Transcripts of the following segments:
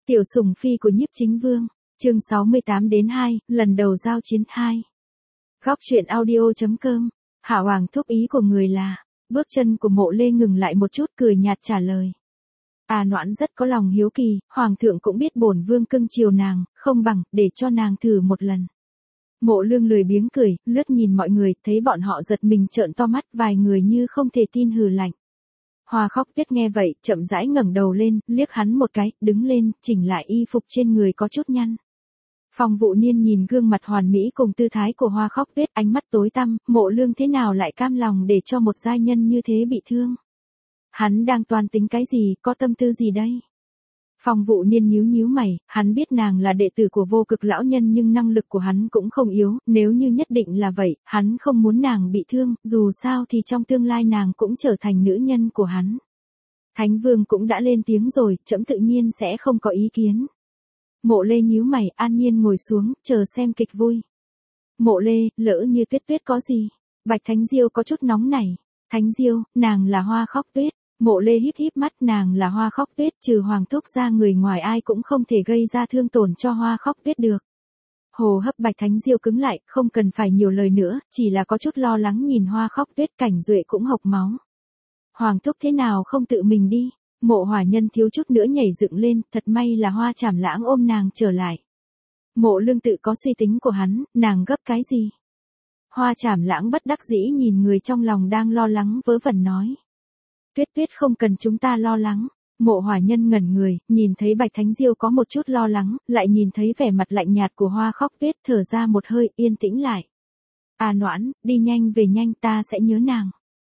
Tiểu sủng phi của Nhiếp Chính Vương, chương 68-2, lần đầu giao chiến 2. Góc truyện audio.com, Hạ Hoàng thúc ý của người là, bước chân của Mộ Lê ngừng lại một chút cười nhạt trả lời. Noãn rất có lòng hiếu kỳ, Hoàng thượng cũng biết bổn vương cưng chiều nàng, không bằng, để cho nàng thử một lần. Mộ Lương lười biếng cười, lướt nhìn mọi người, thấy bọn họ giật mình trợn to mắt, vài người như không thể tin hừ lạnh. Hoa Khóc Tuyết nghe vậy, chậm rãi ngẩng đầu lên, liếc hắn một cái, đứng lên, chỉnh lại y phục trên người có chút nhăn. Phong Vũ Niên nhìn gương mặt hoàn mỹ cùng tư thái của Hoa Khóc Tuyết, ánh mắt tối tăm, Mộ Lương thế nào lại cam lòng để cho một giai nhân như thế bị thương? Hắn đang toan tính cái gì, có tâm tư gì đây? Phong Vũ Niên nhíu mày, hắn biết nàng là đệ tử của Vô Cực lão nhân nhưng năng lực của hắn cũng không yếu, nếu như nhất định là vậy, hắn không muốn nàng bị thương, dù sao thì trong tương lai nàng cũng trở thành nữ nhân của hắn. Thánh Vương cũng đã lên tiếng rồi, trẫm tự nhiên sẽ không có ý kiến. Mộ Lê nhíu mày, an nhiên ngồi xuống, chờ xem kịch vui. Mộ Lê, lỡ như Tuyết có gì? Bạch Thánh Diêu có chút nóng nảy. Thánh Diêu, nàng là Hoa Khóc Tuyết. Mộ Lê híp mắt, nàng là Hoa Khóc Tuyết, trừ Hoàng thúc ra người ngoài ai cũng không thể gây ra thương tổn cho Hoa Khóc Tuyết được. Hồ hấp Bạch Thánh Diêu cứng lại, không cần phải nhiều lời nữa, chỉ là có chút lo lắng nhìn Hoa Khóc Tuyết, Cảnh Duệ cũng hộc máu. Hoàng thúc thế nào không tự mình đi? Mộ Hỏa Nhân thiếu chút nữa nhảy dựng lên, thật may là Hoa Trảm Lãng ôm nàng trở lại. Mộ Lương tự có suy tính của hắn, nàng gấp cái gì? Hoa Trảm Lãng bất đắc dĩ nhìn người trong lòng đang lo lắng vớ vẩn nói. Tuyết không cần chúng ta lo lắng. Mộ Hỏa Nhân ngẩn người, nhìn thấy Bạch Thánh Diêu có một chút lo lắng, lại nhìn thấy vẻ mặt lạnh nhạt của Hoa Khóc Tuyết, thở ra một hơi, yên tĩnh lại. Noãn, đi nhanh về nhanh, ta sẽ nhớ nàng.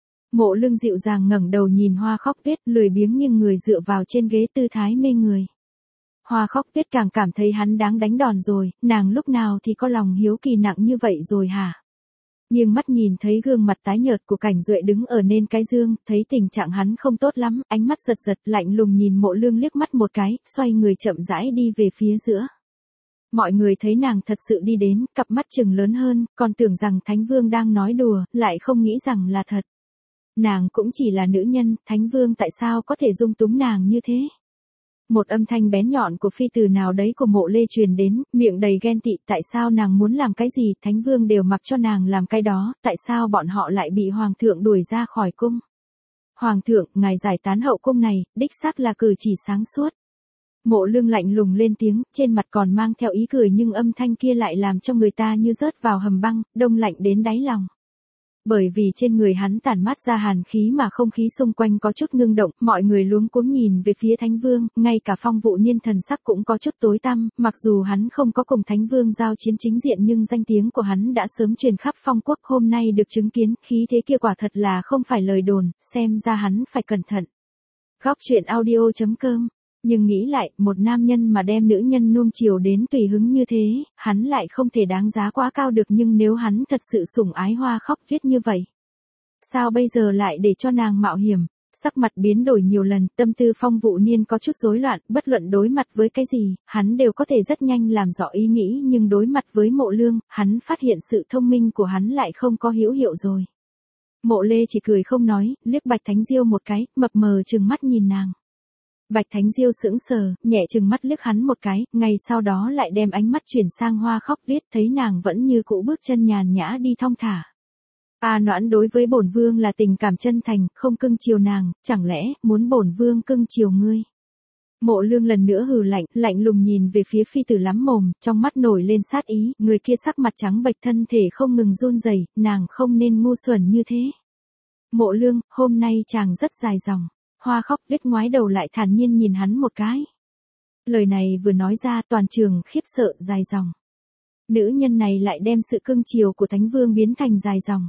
Mộ Lương dịu dàng ngẩng đầu nhìn Hoa Khóc Tuyết, lười biếng nghiêng người dựa vào trên ghế tư thái mê người. Hoa Khóc Tuyết càng cảm thấy hắn đáng đánh đòn rồi, nàng lúc nào thì có lòng hiếu kỳ nặng như vậy rồi hả? Nhưng mắt nhìn thấy gương mặt tái nhợt của Cảnh Duệ đứng ở nên cái dương, thấy tình trạng hắn không tốt lắm, ánh mắt giật lạnh lùng nhìn Mộ Lương liếc mắt một cái, xoay người chậm rãi đi về phía giữa. Mọi người thấy nàng thật sự đi đến, cặp mắt trừng lớn hơn, còn tưởng rằng Thánh Vương đang nói đùa, lại không nghĩ rằng là thật. Nàng cũng chỉ là nữ nhân, Thánh Vương tại sao có thể dung túng nàng như thế? Một âm thanh bén nhọn của phi tử nào đấy của Mộ Lê truyền đến, miệng đầy ghen tị, tại sao nàng muốn làm cái gì, Thánh Vương đều mặc cho nàng làm cái đó, tại sao bọn họ lại bị Hoàng thượng đuổi ra khỏi cung? Hoàng thượng, ngài giải tán hậu cung này, đích xác là cử chỉ sáng suốt. Mộ Lương lạnh lùng lên tiếng, trên mặt còn mang theo ý cười nhưng âm thanh kia lại làm cho người ta như rớt vào hầm băng, đông lạnh đến đáy lòng. Bởi vì trên người hắn tản mát ra hàn khí mà không khí xung quanh có chút ngưng động, mọi người luống cuống nhìn về phía Thánh Vương, ngay cả Phong Vũ Niên thần sắc cũng có chút tối tăm, mặc dù hắn không có cùng Thánh Vương giao chiến chính diện nhưng danh tiếng của hắn đã sớm truyền khắp Phong quốc, hôm nay được chứng kiến, khí thế kia quả thật là không phải lời đồn, xem ra hắn phải cẩn thận. Góc truyện audio.com. Nhưng nghĩ lại, một nam nhân mà đem nữ nhân nuông chiều đến tùy hứng như thế, hắn lại không thể đáng giá quá cao được, nhưng nếu hắn thật sự sủng ái Hoa Khóc Tuyết như vậy, sao bây giờ lại để cho nàng mạo hiểm? Sắc mặt biến đổi nhiều lần, tâm tư Phong Vũ Niên có chút rối loạn, bất luận đối mặt với cái gì, hắn đều có thể rất nhanh làm rõ ý nghĩ, nhưng đối mặt với Mộ Lương, hắn phát hiện sự thông minh của hắn lại không có hữu hiệu rồi. Mộ Lê chỉ cười không nói, liếc Bạch Thánh Diêu một cái, mập mờ trừng mắt nhìn nàng. Bạch Thánh Diêu sững sờ, nhẹ trừng mắt liếc hắn một cái, ngay sau đó lại đem ánh mắt chuyển sang Hoa Khóc Tuyết, thấy nàng vẫn như cũ bước chân nhàn nhã đi thong thả. Noãn đối với bổn vương là tình cảm chân thành, không cưng chiều nàng, chẳng lẽ muốn bổn vương cưng chiều ngươi? Mộ Lương lần nữa hừ lạnh lùng nhìn về phía phi tử lắm mồm, trong mắt nổi lên sát ý, người kia sắc mặt trắng bệch, thân thể không ngừng run rẩy, nàng không nên ngu xuẩn như thế. Mộ Lương, hôm nay chàng rất dài dòng. Hoa Khóc Tuyết ngoái đầu lại thản nhiên nhìn hắn một cái. Lời này vừa nói ra toàn trường khiếp sợ, dài dòng. Nữ nhân này lại đem sự cưng chiều của Thánh Vương biến thành dài dòng.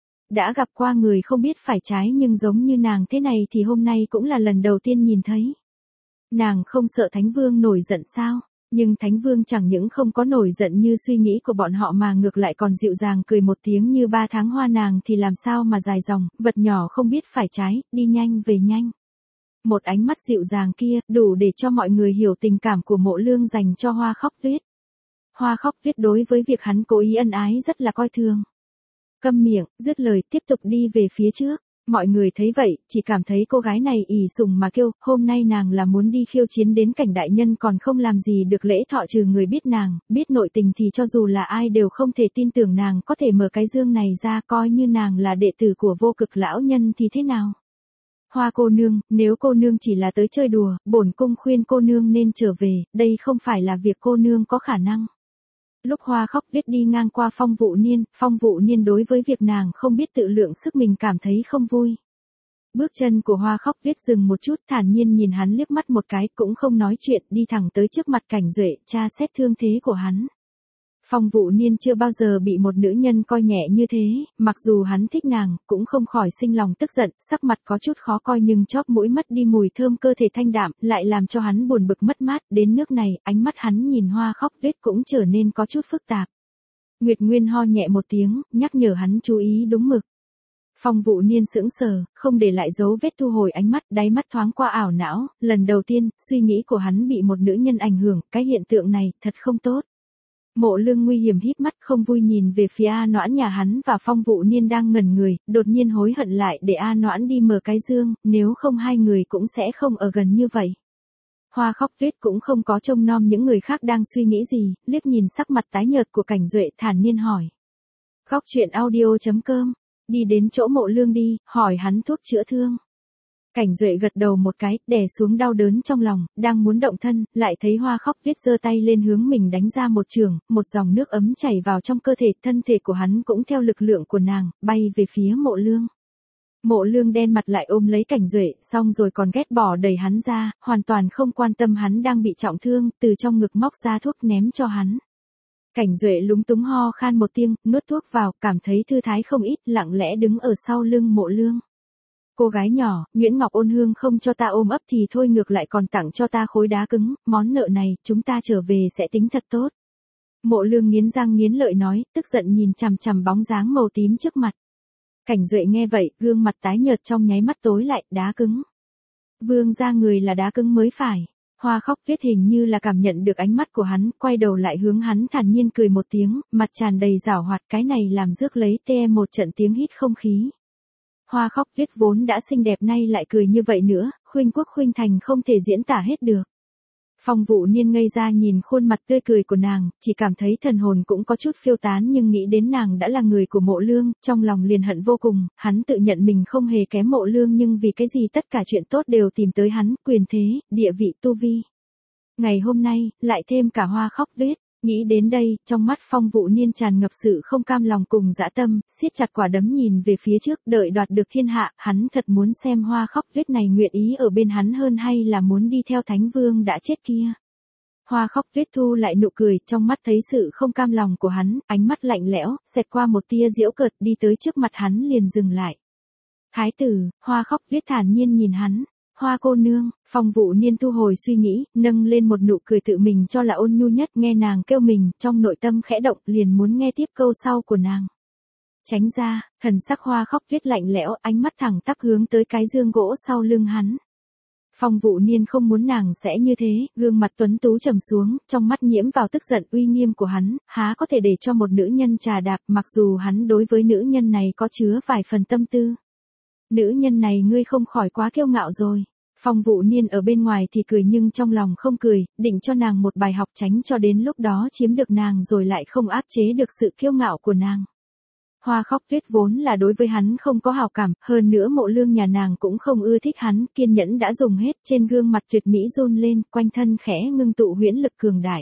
Đã gặp qua người không biết phải trái nhưng giống như nàng thế này thì hôm nay cũng là lần đầu tiên nhìn thấy. Nàng không sợ Thánh Vương nổi giận sao? Nhưng Thánh Vương chẳng những không có nổi giận như suy nghĩ của bọn họ mà ngược lại còn dịu dàng cười một tiếng như 3 tháng hoa, nàng thì làm sao mà dài dòng, vật nhỏ không biết phải trái, đi nhanh về nhanh. Một ánh mắt dịu dàng kia, đủ để cho mọi người hiểu tình cảm của Mộ Lương dành cho Hoa Khóc Tuyết. Hoa Khóc Tuyết đối với việc hắn cố ý ân ái rất là coi thường. Câm miệng, dứt lời tiếp tục đi về phía trước. Mọi người thấy vậy, chỉ cảm thấy cô gái này ỷ sùng mà kêu, hôm nay nàng là muốn đi khiêu chiến đến cảnh đại nhân còn không làm gì được lễ thọ trừ người biết nàng, biết nội tình thì cho dù là ai đều không thể tin tưởng nàng có thể mở cái dương này ra, coi như nàng là đệ tử của Vô Cực lão nhân thì thế nào. Hoa cô nương, nếu cô nương chỉ là tới chơi đùa, bổn cung khuyên cô nương nên trở về, đây không phải là việc cô nương có khả năng. Lúc Hoa Khóc Tuyết đi ngang qua Phong Vụ Niên đối với việc nàng không biết tự lượng sức mình cảm thấy không vui. Bước chân của Hoa Khóc Tuyết dừng một chút, thản nhiên nhìn hắn liếc mắt một cái, cũng không nói chuyện, đi thẳng tới trước mặt Cảnh Duệ, tra xét thương thế của hắn. Phong Vụ Niên chưa bao giờ bị một nữ nhân coi nhẹ như thế, mặc dù hắn thích nàng, cũng không khỏi sinh lòng tức giận, sắc mặt có chút khó coi nhưng chóp mũi mất đi mùi thơm cơ thể thanh đạm, lại làm cho hắn buồn bực mất mát, đến nước này, ánh mắt hắn nhìn Hoa Khóc Tuyết cũng trở nên có chút phức tạp. Nguyệt Nguyên ho nhẹ một tiếng, nhắc nhở hắn chú ý đúng mực. Phong Vụ Niên sững sờ, không để lại dấu vết thu hồi ánh mắt, đáy mắt thoáng qua ảo não, lần đầu tiên, suy nghĩ của hắn bị một nữ nhân ảnh hưởng, cái hiện tượng này, thật không tốt. Mộ Lương nguy hiểm híp mắt không vui nhìn về phía A Noãn nhà hắn và Phong Vụ Niên đang ngẩn người, đột nhiên hối hận lại để A Noãn đi mở cái dương, nếu không hai người cũng sẽ không ở gần như vậy. Hoa Khóc Tuyết cũng không có trông nom những người khác đang suy nghĩ gì, liếc nhìn sắc mặt tái nhợt của Cảnh Duệ thản nhiên hỏi. Góc truyện audio.com, đi đến chỗ Mộ Lương đi, hỏi hắn thuốc chữa thương. Cảnh Duệ gật đầu một cái, đè xuống đau đớn trong lòng, đang muốn động thân, lại thấy Hoa Khóc Tuyết giơ tay lên hướng mình đánh ra một chưởng, một dòng nước ấm chảy vào trong cơ thể, thân thể của hắn cũng theo lực lượng của nàng, bay về phía Mộ Lương. Mộ Lương đen mặt lại ôm lấy Cảnh Duệ, xong rồi còn ghét bỏ đẩy hắn ra, hoàn toàn không quan tâm hắn đang bị trọng thương, từ trong ngực móc ra thuốc ném cho hắn. Cảnh Duệ lúng túng ho khan một tiếng, nuốt thuốc vào, cảm thấy thư thái không ít, lặng lẽ đứng ở sau lưng Mộ Lương. Cô gái nhỏ, Nguyễn Ngọc Ôn Hương không cho ta ôm ấp thì thôi ngược lại còn tặng cho ta khối đá cứng, món nợ này, chúng ta trở về sẽ tính thật tốt. Mộ Lương nghiến răng nghiến lợi nói, tức giận nhìn chằm chằm bóng dáng màu tím trước mặt. Cảnh Duệ nghe vậy, gương mặt tái nhợt trong nháy mắt tối lại, đá cứng. Vương gia người là đá cứng mới phải. Hoa Khóc Tuyết hình như là cảm nhận được ánh mắt của hắn, quay đầu lại hướng hắn thản nhiên cười một tiếng, mặt tràn đầy giảo hoạt, cái này làm rước lấy tê một trận tiếng hít không khí. Hoa Khóc Tuyết vốn đã xinh đẹp nay lại cười như vậy nữa, khuynh quốc khuynh thành không thể diễn tả hết được. Phong Vụ Niên ngây ra nhìn khuôn mặt tươi cười của nàng, chỉ cảm thấy thần hồn cũng có chút phiêu tán nhưng nghĩ đến nàng đã là người của Mộ Lương, trong lòng liền hận vô cùng, hắn tự nhận mình không hề kém Mộ Lương nhưng vì cái gì tất cả chuyện tốt đều tìm tới hắn, quyền thế, địa vị tu vi. Ngày hôm nay, lại thêm cả Hoa Khóc Tuyết. Nghĩ đến đây, trong mắt Phong Vụ Niên tràn ngập sự không cam lòng cùng dã tâm, siết chặt quả đấm nhìn về phía trước, đợi đoạt được thiên hạ, hắn thật muốn xem Hoa Khóc Tuyết này nguyện ý ở bên hắn hơn hay là muốn đi theo Thánh Vương đã chết kia. Hoa Khóc Tuyết thu lại nụ cười, trong mắt thấy sự không cam lòng của hắn, ánh mắt lạnh lẽo, xẹt qua một tia giễu cợt, đi tới trước mặt hắn liền dừng lại. Thái tử, Hoa Khóc Tuyết thản nhiên nhìn hắn. Hoa cô nương, Phong Vụ Niên thu hồi suy nghĩ, nâng lên một nụ cười tự mình cho là ôn nhu nhất, nghe nàng kêu mình, trong nội tâm khẽ động, liền muốn nghe tiếp câu sau của nàng. Tránh ra, thần sắc Hoa Khóc Tuyết lạnh lẽo, ánh mắt thẳng tắp hướng tới cái dương gỗ sau lưng hắn. Phong Vụ Niên không muốn nàng sẽ như thế, gương mặt tuấn tú trầm xuống, trong mắt nhiễm vào tức giận uy nghiêm của hắn, há có thể để cho một nữ nhân trà đạp, mặc dù hắn đối với nữ nhân này có chứa vài phần tâm tư. Nữ nhân này ngươi không khỏi quá kiêu ngạo rồi. Phong Vụ Niên ở bên ngoài thì cười nhưng trong lòng không cười, định cho nàng một bài học tránh cho đến lúc đó chiếm được nàng rồi lại không áp chế được sự kiêu ngạo của nàng. Hoa Khóc Tuyết vốn là đối với hắn không có hảo cảm, hơn nữa Mộ Lương nhà nàng cũng không ưa thích hắn, kiên nhẫn đã dùng hết, trên gương mặt tuyệt mỹ run lên, quanh thân khẽ ngưng tụ huyễn lực cường đại.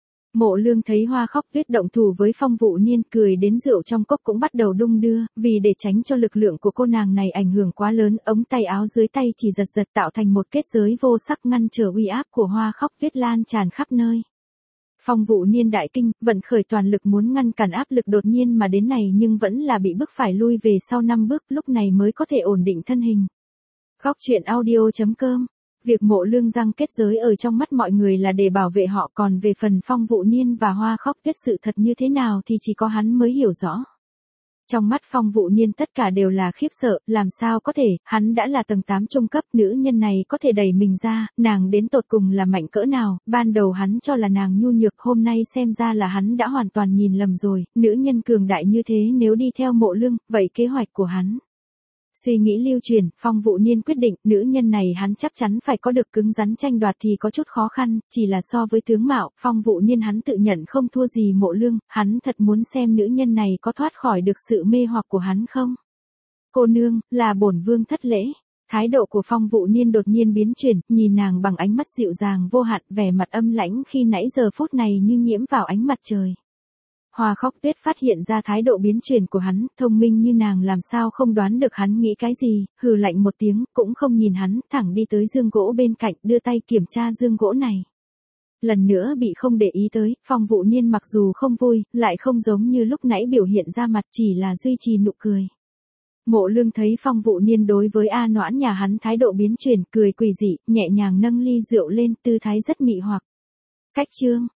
Mộ Lương thấy Hoa Khóc Tuyết động thủ với Phong Vụ Niên, cười đến rượu trong cốc cũng bắt đầu đung đưa, vì để tránh cho lực lượng của cô nàng này ảnh hưởng quá lớn, ống tay áo dưới tay chỉ giật giật tạo thành một kết giới vô sắc ngăn trở uy áp của Hoa Khóc Tuyết lan tràn khắp nơi. Phong Vụ Niên đại kinh, vận khởi toàn lực muốn ngăn cản áp lực đột nhiên mà đến này nhưng vẫn là bị bức phải lui về sau 5 bước, lúc này mới có thể ổn định thân hình. Góc truyện audio.com. Việc Mộ Lương răng kết giới ở trong mắt mọi người là để bảo vệ họ, còn về phần Phong Vụ Niên và Hoa Khóc Tuyết sự thật như thế nào thì chỉ có hắn mới hiểu rõ. Trong mắt Phong Vụ Niên tất cả đều là khiếp sợ, làm sao có thể, hắn đã là tầng 8 trung cấp, nữ nhân này có thể đẩy mình ra, nàng đến tột cùng là mạnh cỡ nào, ban đầu hắn cho là nàng nhu nhược, hôm nay xem ra là hắn đã hoàn toàn nhìn lầm rồi, nữ nhân cường đại như thế nếu đi theo Mộ Lương, vậy kế hoạch của hắn Suy nghĩ lưu truyền, Phong Vũ Niên quyết định, nữ nhân này hắn chắc chắn phải có được, cứng rắn tranh đoạt thì có chút khó khăn, chỉ là so với tướng mạo, Phong Vũ Niên hắn tự nhận không thua gì Mộ Lương, hắn thật muốn xem nữ nhân này có thoát khỏi được sự mê hoặc của hắn không. Cô nương, là bổn vương thất lễ. Thái độ của Phong Vũ Niên đột nhiên biến chuyển, nhìn nàng bằng ánh mắt dịu dàng vô hạn, vẻ mặt âm lãnh khi nãy giờ phút này như nhiễm vào ánh mặt trời. Hoa Khóc Tuyết phát hiện ra thái độ biến chuyển của hắn, thông minh như nàng làm sao không đoán được hắn nghĩ cái gì, hừ lạnh một tiếng, cũng không nhìn hắn, thẳng đi tới giường gỗ bên cạnh, đưa tay kiểm tra giường gỗ này. Lần nữa bị không để ý tới, Phong Vũ Niên mặc dù không vui, lại không giống như lúc nãy biểu hiện ra mặt, chỉ là duy trì nụ cười. Mộ Lương thấy Phong Vũ Niên đối với A Noãn nhà hắn thái độ biến chuyển, cười quỷ dị, nhẹ nhàng nâng ly rượu lên, tư thái rất mị hoặc. Cách chương